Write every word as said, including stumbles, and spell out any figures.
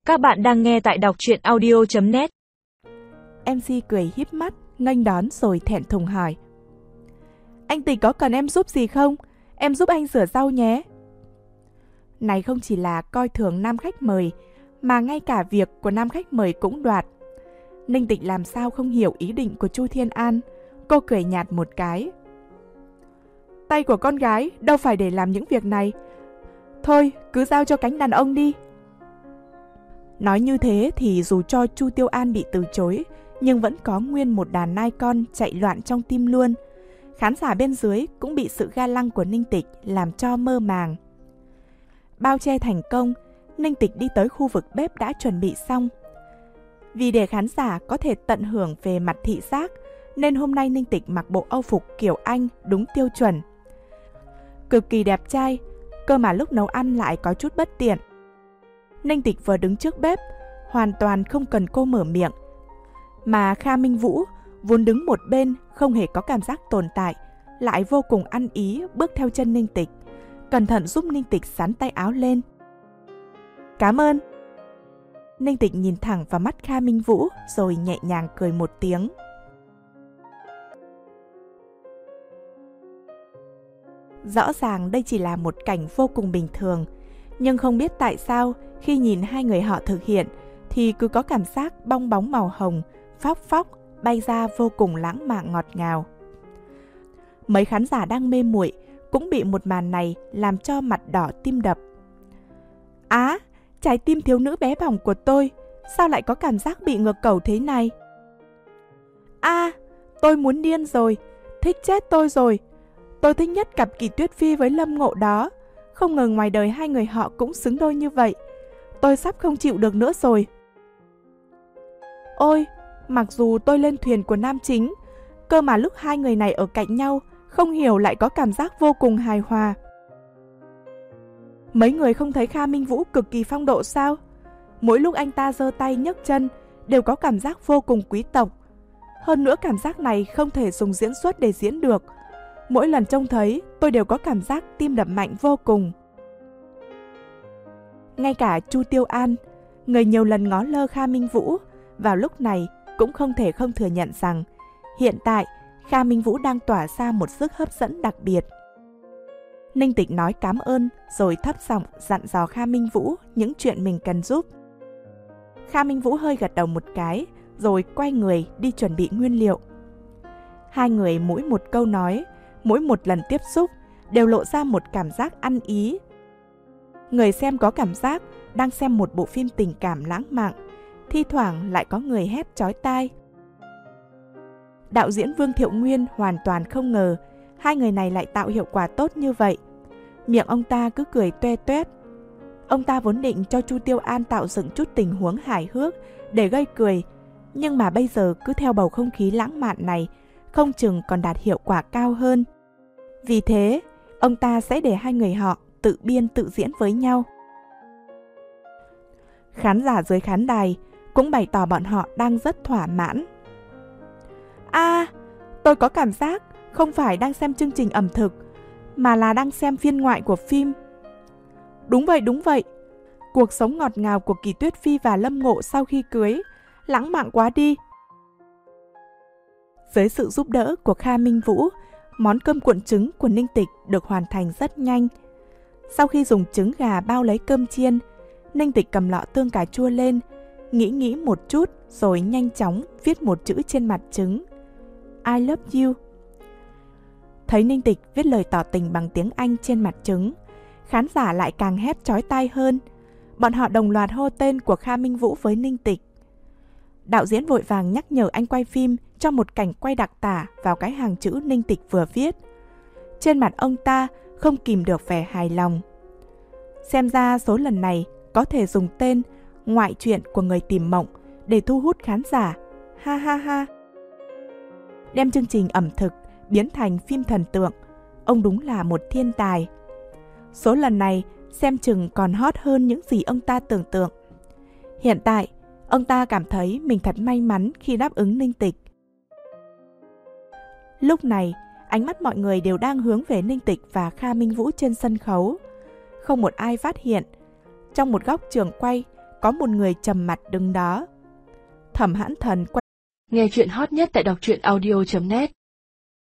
Các bạn đang nghe tại đọc truyện audio chấm net. em xê cười híp mắt, nghênh đón rồi thẹn thùng hỏi. Anh Tịch có cần em giúp gì không? Em giúp anh rửa rau nhé. Này không chỉ là coi thường nam khách mời, mà ngay cả việc của nam khách mời cũng đoạt. Ninh Tịch làm sao không hiểu ý định của Chu Thiên An. Cô cười nhạt một cái. Tay của con gái đâu phải để làm những việc này. Thôi, cứ giao cho cánh đàn ông đi. Nói như thế thì dù cho Chu Tiêu An bị từ chối, nhưng vẫn có nguyên một đàn nai con chạy loạn trong tim luôn. Khán giả bên dưới cũng bị sự ga lăng của Ninh Tịch làm cho mơ màng. Bao che thành công, Ninh Tịch đi tới khu vực bếp đã chuẩn bị xong. Vì để khán giả có thể tận hưởng về mặt thị giác, nên hôm nay Ninh Tịch mặc bộ âu phục kiểu Anh đúng tiêu chuẩn. Cực kỳ đẹp trai, cơ mà lúc nấu ăn lại có chút bất tiện. Ninh Tịch vừa đứng trước bếp, hoàn toàn không cần cô mở miệng. Mà Kha Minh Vũ, vốn đứng một bên không hề có cảm giác tồn tại, lại vô cùng ăn ý bước theo chân Ninh Tịch, cẩn thận giúp Ninh Tịch xắn tay áo lên. Cảm ơn. Ninh Tịch nhìn thẳng vào mắt Kha Minh Vũ rồi nhẹ nhàng cười một tiếng. Rõ ràng đây chỉ là một cảnh vô cùng bình thường, nhưng không biết tại sao khi nhìn hai người họ thực hiện thì cứ có cảm giác bong bóng màu hồng, phóc phóc bay ra vô cùng lãng mạn ngọt ngào. Mấy khán giả đang mê muội cũng bị một màn này làm cho mặt đỏ tim đập. Á, trái tim thiếu nữ bé bỏng của tôi, sao lại có cảm giác bị ngược cầu thế này? À, tôi muốn điên rồi, thích chết tôi rồi. Tôi thích nhất cặp Kỳ Tuyết Phi với Lâm Ngộ đó. Không ngờ ngoài đời hai người họ cũng xứng đôi như vậy. Tôi sắp không chịu được nữa rồi. Ôi, mặc dù tôi lên thuyền của nam chính, cơ mà lúc hai người này ở cạnh nhau, không hiểu lại có cảm giác vô cùng hài hòa. Mấy người không thấy Kha Minh Vũ cực kỳ phong độ sao? Mỗi lúc anh ta giơ tay nhấc chân đều có cảm giác vô cùng quý tộc. Hơn nữa cảm giác này không thể dùng diễn xuất để diễn được. Mỗi lần trông thấy, tôi đều có cảm giác tim đập mạnh vô cùng. Ngay cả Chu Tiêu An, người nhiều lần ngó lơ Kha Minh Vũ, vào lúc này cũng không thể không thừa nhận rằng hiện tại Kha Minh Vũ đang tỏa ra một sức hấp dẫn đặc biệt. Ninh Tịch nói cảm ơn rồi thấp giọng dặn dò Kha Minh Vũ những chuyện mình cần giúp. Kha Minh Vũ hơi gật đầu một cái rồi quay người đi chuẩn bị nguyên liệu. Hai người mỗi một câu nói, mỗi một lần tiếp xúc đều lộ ra một cảm giác ăn ý. Người xem có cảm giác đang xem một bộ phim tình cảm lãng mạn, thi thoảng lại có người hét chói tai. Đạo diễn Vương Thiệu Nguyên hoàn toàn không ngờ hai người này lại tạo hiệu quả tốt như vậy. Miệng ông ta cứ cười toe toét. Ông ta vốn định cho Chu Tiêu An tạo dựng chút tình huống hài hước để gây cười, nhưng mà bây giờ cứ theo bầu không khí lãng mạn này, không chừng còn đạt hiệu quả cao hơn. Vì thế, ông ta sẽ để hai người họ tự biên tự diễn với nhau. Khán giả dưới khán đài cũng bày tỏ bọn họ đang rất thỏa mãn. À, tôi có cảm giác không phải đang xem chương trình ẩm thực, mà là đang xem phiên ngoại của phim. Đúng vậy, đúng vậy. Cuộc sống ngọt ngào của Kỳ Tuyết Phi và Lâm Ngộ sau khi cưới, lãng mạn quá đi. Dưới sự giúp đỡ của Kha Minh Vũ, món cơm cuộn trứng của Ninh Tịch được hoàn thành rất nhanh. Sau khi dùng trứng gà bao lấy cơm chiên, Ninh Tịch cầm lọ tương cà chua lên, nghĩ nghĩ một chút rồi nhanh chóng viết một chữ trên mặt trứng. I love you. Thấy Ninh Tịch viết lời tỏ tình bằng tiếng Anh trên mặt trứng, khán giả lại càng hét chói tai hơn. Bọn họ đồng loạt hô tên của Kha Minh Vũ với Ninh Tịch. Đạo diễn vội vàng nhắc nhở anh quay phim cho một cảnh quay đặc tả vào cái hàng chữ Ninh Tịch vừa viết. Trên mặt ông ta không kìm được vẻ hài lòng. Xem ra số lần này có thể dùng tên Ngoại truyện của người tìm mộng để thu hút khán giả. Ha ha ha. Đem chương trình ẩm thực biến thành phim thần tượng, ông đúng là một thiên tài. Số lần này xem chừng còn hot hơn những gì ông ta tưởng tượng. Hiện tại, ông ta cảm thấy mình thật may mắn khi đáp ứng Ninh Tịch. Lúc này, ánh mắt mọi người đều đang hướng về Ninh Tịch và Kha Minh Vũ trên sân khấu. Không một ai phát hiện. Trong một góc trường quay, có một người trầm mặt đứng đó. Thẩm Hãn Thần quay. Nghe chuyện hot nhất tại đọc truyện audio chấm net